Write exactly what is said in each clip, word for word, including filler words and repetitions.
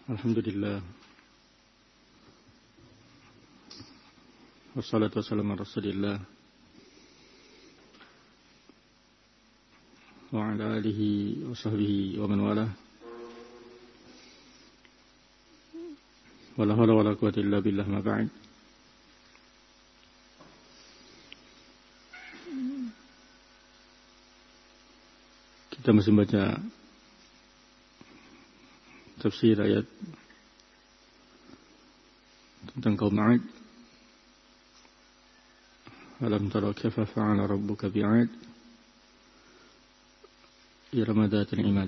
Alhamdulillah. Wassalatu wassalamu ala Rasulillah wa ala alihi wa sahbihi wa man walah. Wala hawla wala quwwata illa billah, ma ba'd. Kita masih baca tafsir ayat tentang kaum 'Ad. Alam tara kaifa fa'ala rabbuka bi'ad irama dhatil 'imad.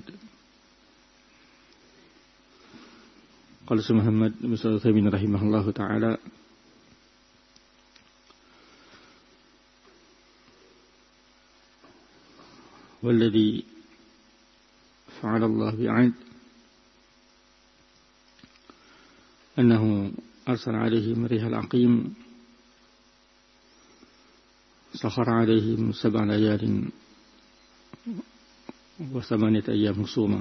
Qala Syekh Muhammad bin Shalih Al-Utsaimin rahimahullahu taala, walladhi fa'ala Allah bi'ad annahu arsala 'alaihim rihal 'aqim sakhara 'alaihim sab'a layalin wa thamaniyata ayyam husuma.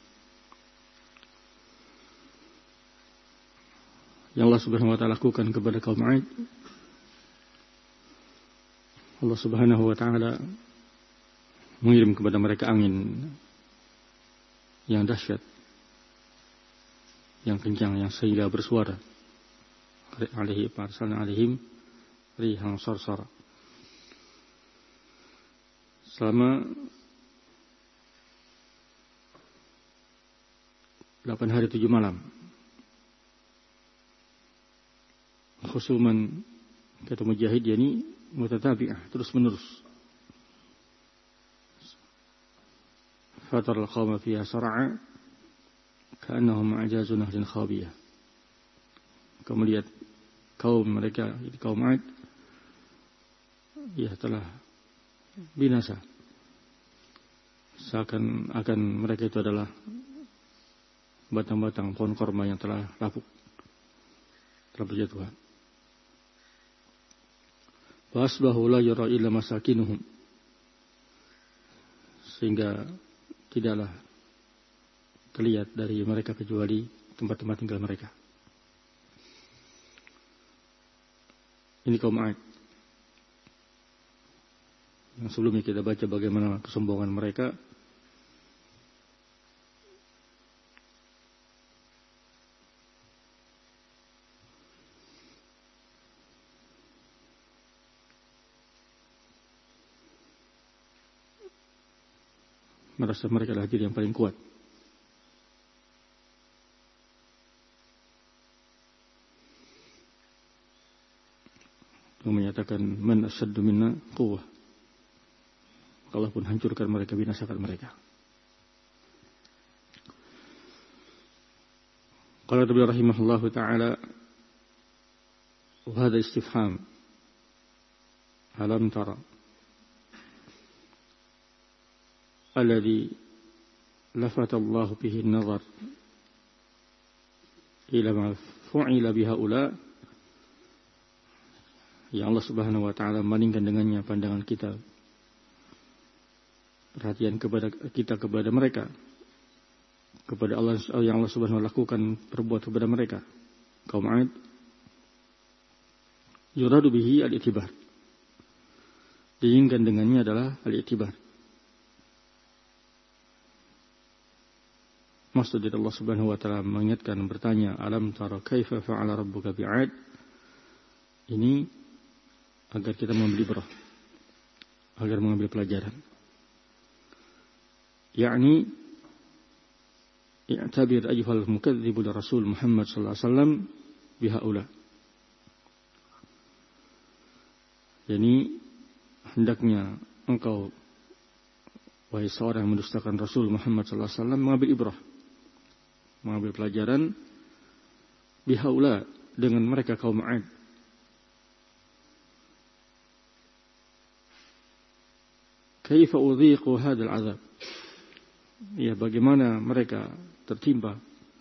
Yang Allah Subhanahu wa ta'ala lakukan kepada kaum 'Ad, Allah Subhanahu wa ta'ala mengirim kepada mereka angin yang dahsyat, yang kencang, yang sehingga bersuara. Alaihi parsalna alaihim rihan sarsara. Selama delapan hari tujuh malam, khusuman kata Mujahid, yakni mutatabi'ah, terus menerus. Fatar al-qawma fiha sar'a ka'annahum a'jazu nahlin khawiyah. Kamu lihat kaum mereka, kaum 'Ad, ya telah binasa. Seakan akan mereka itu adalah batang-batang pohon korma yang telah lapuk, telah berjatuhan. Wa asbahu la yara illa masakinuhum, sehingga tidaklah terlihat dari mereka kecuali tempat-tempat tinggal mereka. Ini kaum 'Ad yang sebelumnya kita baca bagaimana kesombongan mereka. Merasa mereka adalah diri yang paling kuat. Yang menyatakan man asyaddu minna quwwah. Allah pun hancurkan mereka, binasakan mereka. Qala beliau rahimahullahu ta'ala, wa hadha istifham alam tara alladhi lafata Allah bihi an-nazar ila ma fu'ila bihaula, yang Allah Subhanahu wa ta'ala memalingkan dengannya pandangan kita, perhatian kepada kita kepada mereka, kepada Allah yang Allah Subhanahu wa ta'ala lakukan perbuat kepada mereka kaum 'Ad. Yuradu bihi al-i'tibar, diinginkan dengannya adalah al-i'tibar. Maksud dari Allah Subhanahu wa ta'ala mengingatkan, bertanya, alam tara kaifa fa'ala rabbuka bi'ad, ini agar kita mengambil ibrah, agar mengambil pelajaran. Yakni i'tabir ayyuhal mukadzibu li Rasul Muhammad sallallahu alaihi wasallam bihaula. Yani hendaknya engkau, wahai seorang yang mendustakan Rasul Muhammad sallallahu alaihi wasallam, mengambil ibrah, mengambil pelajaran bihaula, dengan mereka kaum 'Ad. Kaifa udhiqu hadzal 'adzab, ya bagaimana mereka tertimpa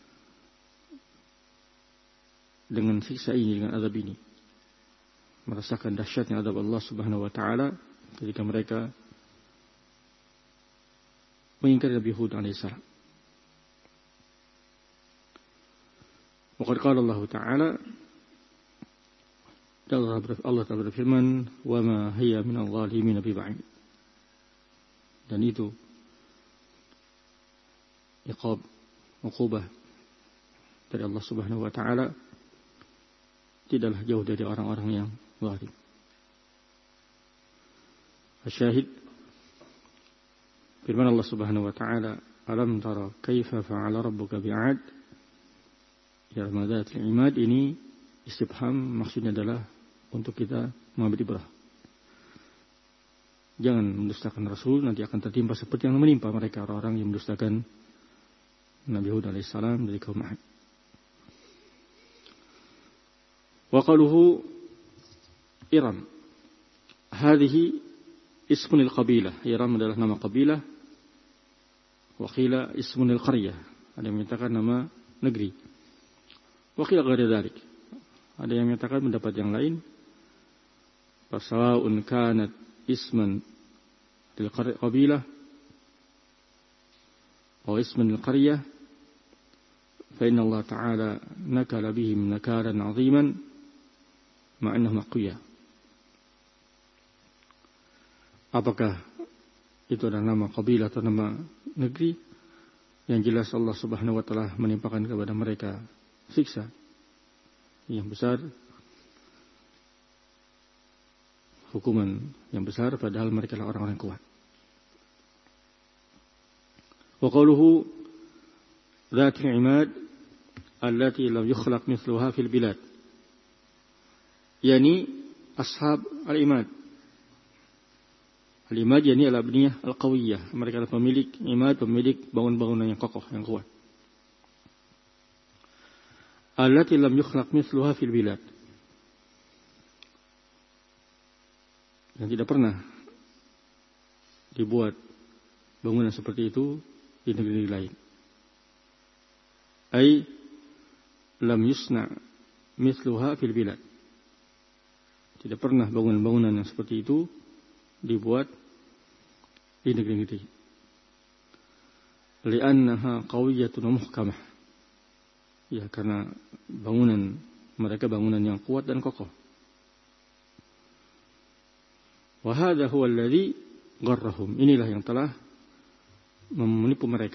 dengan siksa ini, dengan azab ini, merasakan dahsyatnya azab Allah Subhanahu wa ta'ala ketika mereka mengingkari Nabi Hud alaihissalam. Waqad qala Allah Ta'ala, Allah Ta'ala berfirman, wa ma hiya minal zalimin biba'id. Dan itu iqab, uqubah dari Allah Subhanahu wa Ta'ala tidaklah jauh dari orang-orang yang zalim. Asyahid, firman Allah Subhanahu wa Ta'ala, alam tara kaifa fa'ala rabbuka bi'ad. Ya Ramadan al-Imad, ini istifham, maksudnya adalah untuk kita mengambil ibrah. Jangan mendustakan Rasul, nanti akan tertimpa seperti yang menimpa mereka orang-orang yang mendustakan Nabi Hud alaihissalam dari kaum Ad. Wa qaluhu Iram, hadhihi ismun al-qabilah. Iram adalah nama qabilah. Wa qila ismun al-qaryah, ada yang menyatakan nama negeri. Wa qila ghairu dzalik, ada yang menyatakan pendapat yang lain. Fasawa'un kanat isman lil qabilah atau isman lil qaryah, fa inna Allah Ta'ala nakala bihim nakalan 'aziman ma annahum aqwiya. Apakah itu adalah nama qabilah atau nama negeri? Yang jelas Allah Subhanahu wa Ta'ala menimpakan kepada mereka siksa yang besar, hukuman yang besar, padahal mereka adalah orang-orang kuat. Wa qawluhu dhatil imad allati lam yukhlaq mithluha fil bilad, yani ashab al-imad. Al-imad yani al-abniyah al-qawiyah, mereka adalah pemilik imad, pemilik bangun-bangunan yang kokoh, yang kuat. Allati lam yukhlaq mithluha fil bilad, yang tidak pernah dibuat bangunan seperti itu di negeri lain. Ay lam yusna mithluha fil bilad, tidak pernah bangunan-bangunan yang seperti itu dibuat di negeri-negeri. Li'annaha qawiyatun muhkamah, ya karena bangunan mereka bangunan yang kuat dan kokoh. Wa hadha huwa alladhi gharrahum, inilah yang telah menipu mereka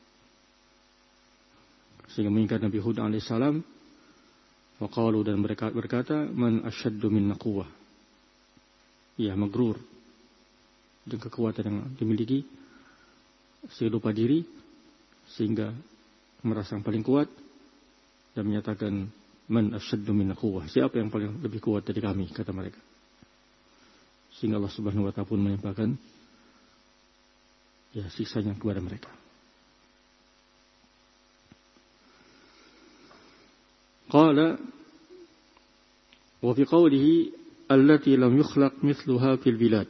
sehingga mengingat Nabi Hud alaihissalam. Wa qalu, dan mereka berkata, man asyaddu minna quwwah, ya magrur dengan kekuatan yang dimiliki sehingga lupa diri, sehingga merasa yang paling kuat dan menyatakan man asyaddu minna quwwah, siapa yang paling lebih kuat dari kami, kata mereka. Sehingga Allah Subhanahu wa Ta'ala pun menimpakan ya siksanya kepada mereka. Qala wa fi qawlihi allati lam yukhlaq mithluha fil bilad,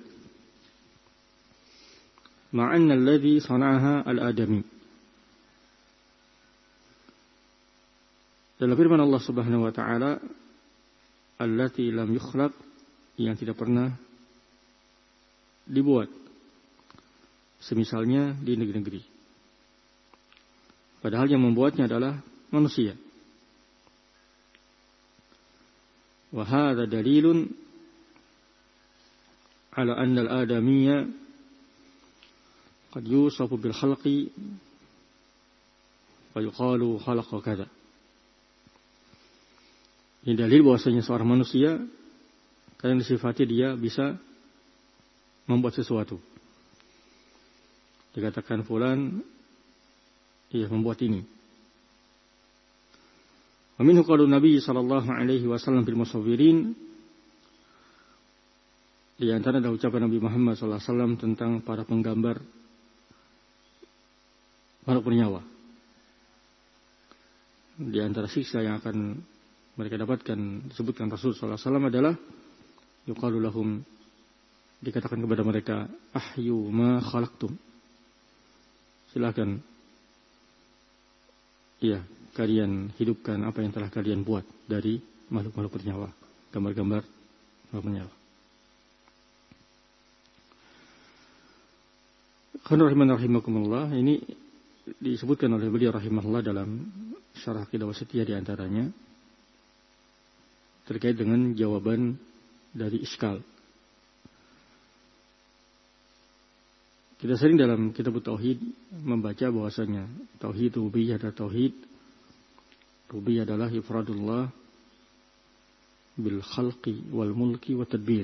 ma'anna alladhi sana'aha al-adami. Dalam firman Allah Subhanahu wa Ta'ala, allati lam yukhlaq, yang tidak pernah dibuat, semisalnya di negeri-negeri, padahal yang membuatnya adalah manusia. Wa hadha dalilun ala anna al-adamiyya qad yusafu bil khalqi wa yuqalu khalaqa kadza. Ini dalil bahwasanya seorang manusia kadang disifati dia bisa membuat sesuatu. Dikatakan fulan ia membuat ini. Wa minhu qaulu Nabi sallallahu alaihi wasallam fil musawwirin, di antara ada ucapan Nabi Muhammad sallallahu alaihi wasallam tentang para penggambar makhluk bernyawa. Di antara siksa yang akan mereka dapatkan, disebutkan Rasul sallallahu alaihi wasallam adalah yuqalu lahum, dikatakan kepada mereka, ahyu ma khalaqtum, silakan iya kalian hidupkan apa yang telah kalian buat dari makhluk-makhluk bernyawa, gambar-gambar makhluk bernyawa. Khana rahiman rahimakumullah, ini disebutkan oleh beliau rahimahullah dalam syarah Aqidah Wasithiyah di antaranya terkait dengan jawaban dari iskal. Kita sering dalam kitab Tauhid membaca bahwasanya tauhid rububiyah adalah tauhid rububiyah adalah ifradullah bil khalqi wal mulki wa tadbir.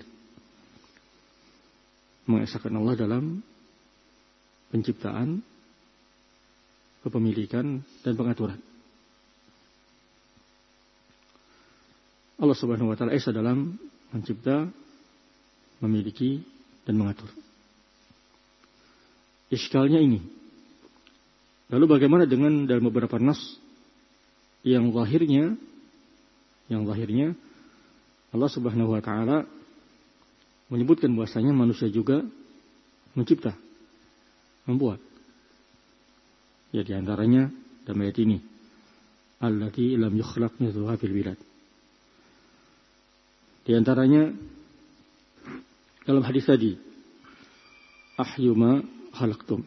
Mengesahkan Allah dalam penciptaan, kepemilikan dan pengaturan. Allah Subhanahu wa taala esa dalam mencipta, memiliki dan mengatur. Iskalnya ini. Lalu bagaimana dengan dalam beberapa nas yang zahirnya yang zahirnya Allah Subhanahu wa taala menyebutkan bahwasanya manusia juga mencipta, membuat. Ya di antaranya dalam ayat ini, allati lam yukhlaq mithluha fil bilad. Di antaranya dalam hadis tadi, ahyu ma khalaqtum.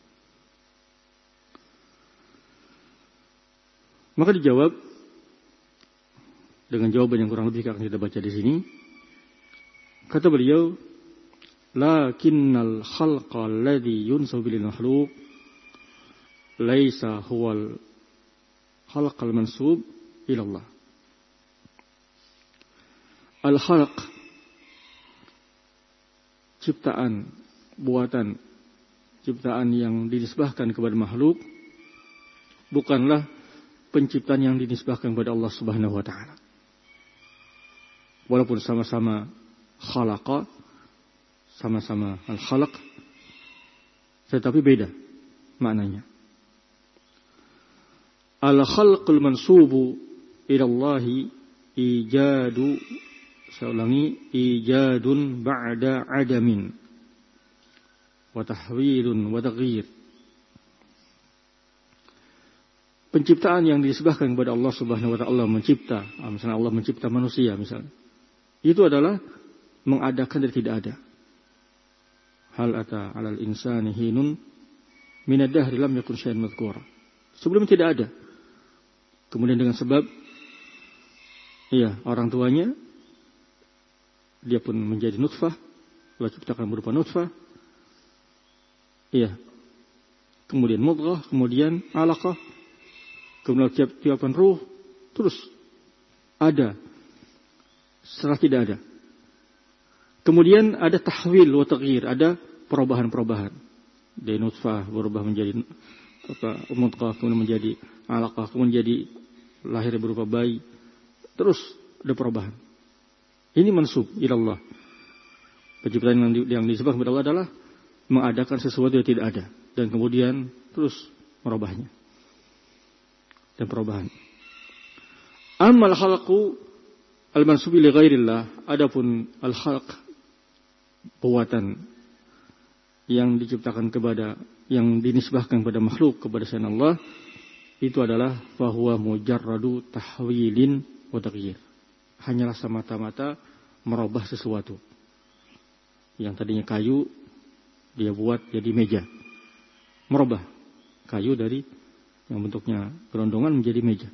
Maka dijawab dengan jawaban yang kurang lebih akan kita baca di sini. Kata beliau, lakinnal khalqa alladhi yunsabu bil makhluq laisa huwal khalqal mansub ila Allah. Al khalq, ciptaan, buatan, ciptaan yang dinisbahkan kepada makhluk bukanlah penciptaan yang dinisbahkan kepada Allah Subhanahu wa taala. Walaupun sama-sama khalaqa, sama-sama al-khalaq, tetapi beda maknanya. Al-khalqul mansubu ila Allah ijadu, saya ulangi, ijadun ba'da adamin wa tahwilun wa taghyir. Penciptaan yang disebahkan kepada Allah Subhanahu wa taala, mencipta, misalnya Allah mencipta manusia misalnya, itu adalah mengadakan dari tidak ada. Hal ata 'alal insani hinun min ad-dahri lam yakun syai'an madhkura. Sebelum tidak ada. Kemudian dengan sebab iya, orang tuanya dia pun menjadi nutfah, Allah ciptakan berupa nutfah. Iya. Kemudian mudghah, kemudian 'alaqah. Kemudian tiap-tiapan ruh, terus ada, setelah tidak ada. Kemudian ada tahwil wa taghyir, ada perubahan-perubahan. Dari nutfah berubah menjadi apa, mudghah, kemudian menjadi 'alaqah, kemudian menjadi lahir berupa bayi. Terus ada perubahan. Ini mansub ila Allah. Penciptaan yang, di, yang disebut kepada Allah adalah mengadakan sesuatu yang tidak ada dan kemudian terus merubahnya. Dan perubahan. Amal khalqu al-mansubi li ghairillah, adapun al-khalq, buatan yang diciptakan kepada, yang dinisbahkan kepada makhluk, kepada selain Allah, itu adalah bahwa mujarradu tahwilin wa taghyir. Hanyalah semata-mata merubah sesuatu. Yang tadinya kayu dia buat jadi meja. Merubah kayu dari yang bentuknya gelondongan menjadi meja.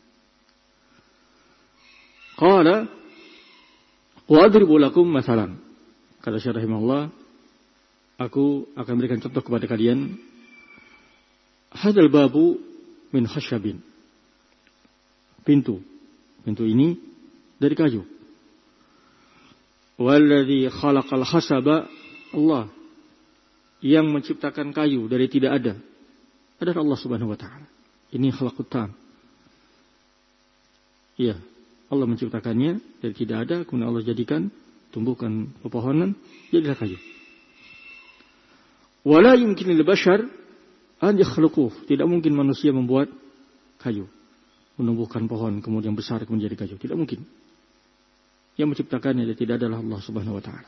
Qala wa adribu lakum masalan. Kata Syekh rahimahullah, aku akan berikan contoh kepada kalian. Hadzal babu min khasyabin. Pintu. Pintu ini dari kayu. Walladzi khalaqal khasaba, Allah yang menciptakan kayu dari tidak ada adalah Allah Subhanahu wa taala. Ini khalaqut tam. Iya, Allah menciptakannya dari tidak ada, kemudian Allah jadikan tumbuhkan pepohonan, jadilah kayu. Wala yumkin lil bashar an yakhluquh. Tidak mungkin manusia membuat kayu, menumbuhkan pohon kemudian besar kemudian jadi kayu. Tidak mungkin. Yang menciptakannya dari tidak adalah Allah Subhanahu wa taala.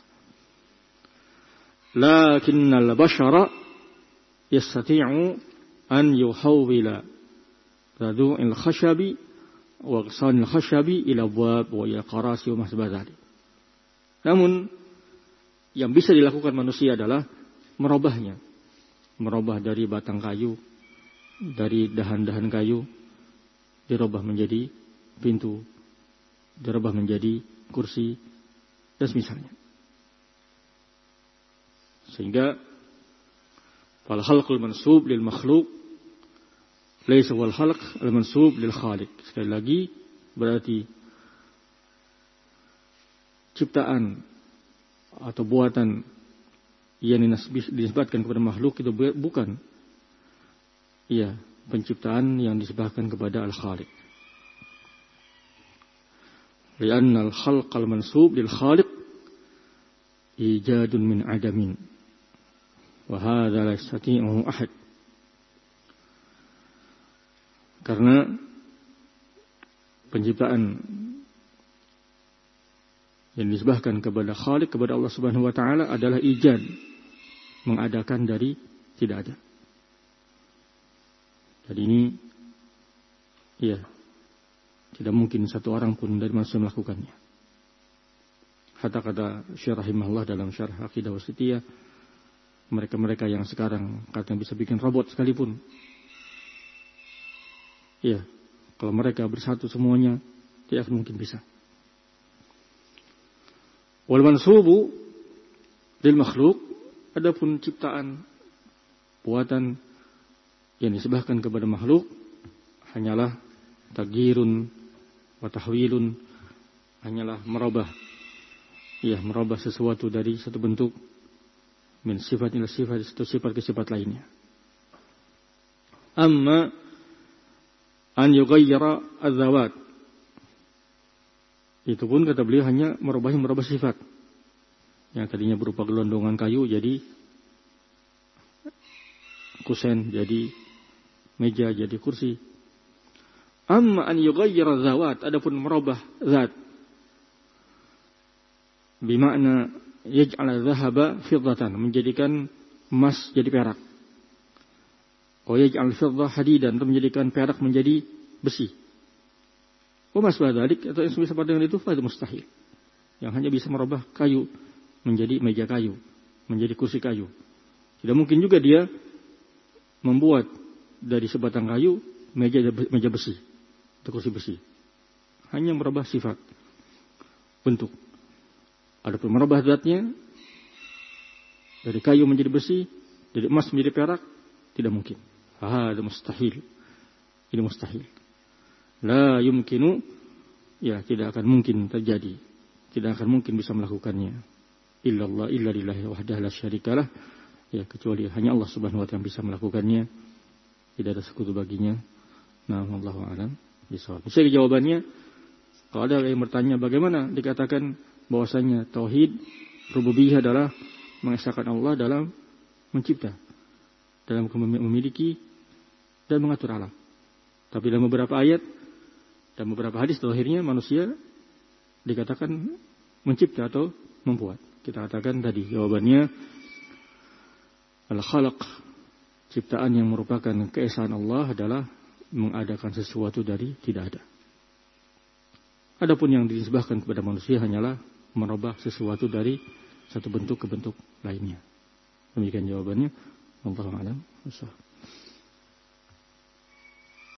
Lakinnal bashara yastati'u an yuhawwila radu'il khashabi wa ghsanil khashabi ila abwab wa ila qarasi wa mahsabah dzalik. Namun yang bisa dilakukan manusia adalah merubahnya. Merubah dari batang kayu, dari dahan-dahan kayu dirubah menjadi pintu, dirubah menjadi kursi, dan semisalnya. Sehingga fal khalqul mansub lil makhluq laysa wal khalq al mansub lil khaliq. Sekali lagi berarti ciptaan atau buatan yang dinisbatkan kepada makhluk itu bukan iya penciptaan yang disebabkan kepada al-khaliq. Lianna al-khalq al-mansub lil khaliq ijadun min adamin wa hadha la yastati'uhu ahad. Karena penciptaan yang disebabkan kepada khaliq, kepada Allah Subhanahu wa taala adalah ijad, mengadakan dari tidak ada. Jadi ini ya tidak mungkin satu orang pun dari manusia melakukannya. Hatta kata Syekh rahimahullah dalam syarah Aqidah Wasithiyah, mereka-mereka yang sekarang katanya bisa bikin robot sekalipun, ya kalau mereka bersatu semuanya tidak akan mungkin bisa. Wal mansubu lil makhluk, adapun ciptaan buatan yang disebabkan kepada makhluk hanyalah taghyirun wa tahwilun, hanyalah merubah ya merubah sesuatu dari satu bentuk min sifat ila sifat, satu sifat ke sifat lainnya. Amma an yughayyira az-zawat, itu pun kata beliau hanya merubah merubah sifat. Yang tadinya berupa gelondongan kayu jadi kusen, jadi meja, jadi kursi. Amma an yughayyira zawat, adapun merubah zat, bimakna yaj'al dhahaba fiddatan, menjadikan emas jadi perak. Wa yaj'al fiddah hadidan, menjadikan perak menjadi besi. Wa masbah dzalik, atau yang semisal dengan itu fa mustahil. Yang hanya bisa merubah kayu menjadi meja kayu, menjadi kursi kayu. Tidak mungkin juga dia membuat dari sebatang kayu meja meja besi, atau kursi besi. Hanya merubah sifat, bentuk. Adapun merubah zatnya dari kayu menjadi besi, dari emas menjadi perak, tidak mungkin. Hada mustahil. Ini mustahil. La yumkinu, ya tidak akan mungkin terjadi, tidak akan mungkin bisa melakukannya. Illallah illa lillahi wahdahu la syarikalah, ya kecuali hanya Allah Subhanahu wa taala yang bisa melakukannya, tidak ada sekutu baginya. Nah, wallahu a'lam bishawab. Bisa jawabannya, kalau ada yang bertanya bagaimana dikatakan bahwasanya tauhid rububiyah adalah mengesahkan Allah dalam mencipta, dalam memiliki dan mengatur alam. Tapi dalam beberapa ayat dan beberapa hadis terakhirnya manusia dikatakan mencipta atau membuat. Kita katakan tadi jawabannya al-khalaq, ciptaan yang merupakan keesaan Allah adalah mengadakan sesuatu dari tidak ada. Adapun yang disembahkan kepada manusia hanyalah merubah sesuatu dari satu bentuk ke bentuk lainnya. Demikian jawabannya. Wallahu a'lam bishawab.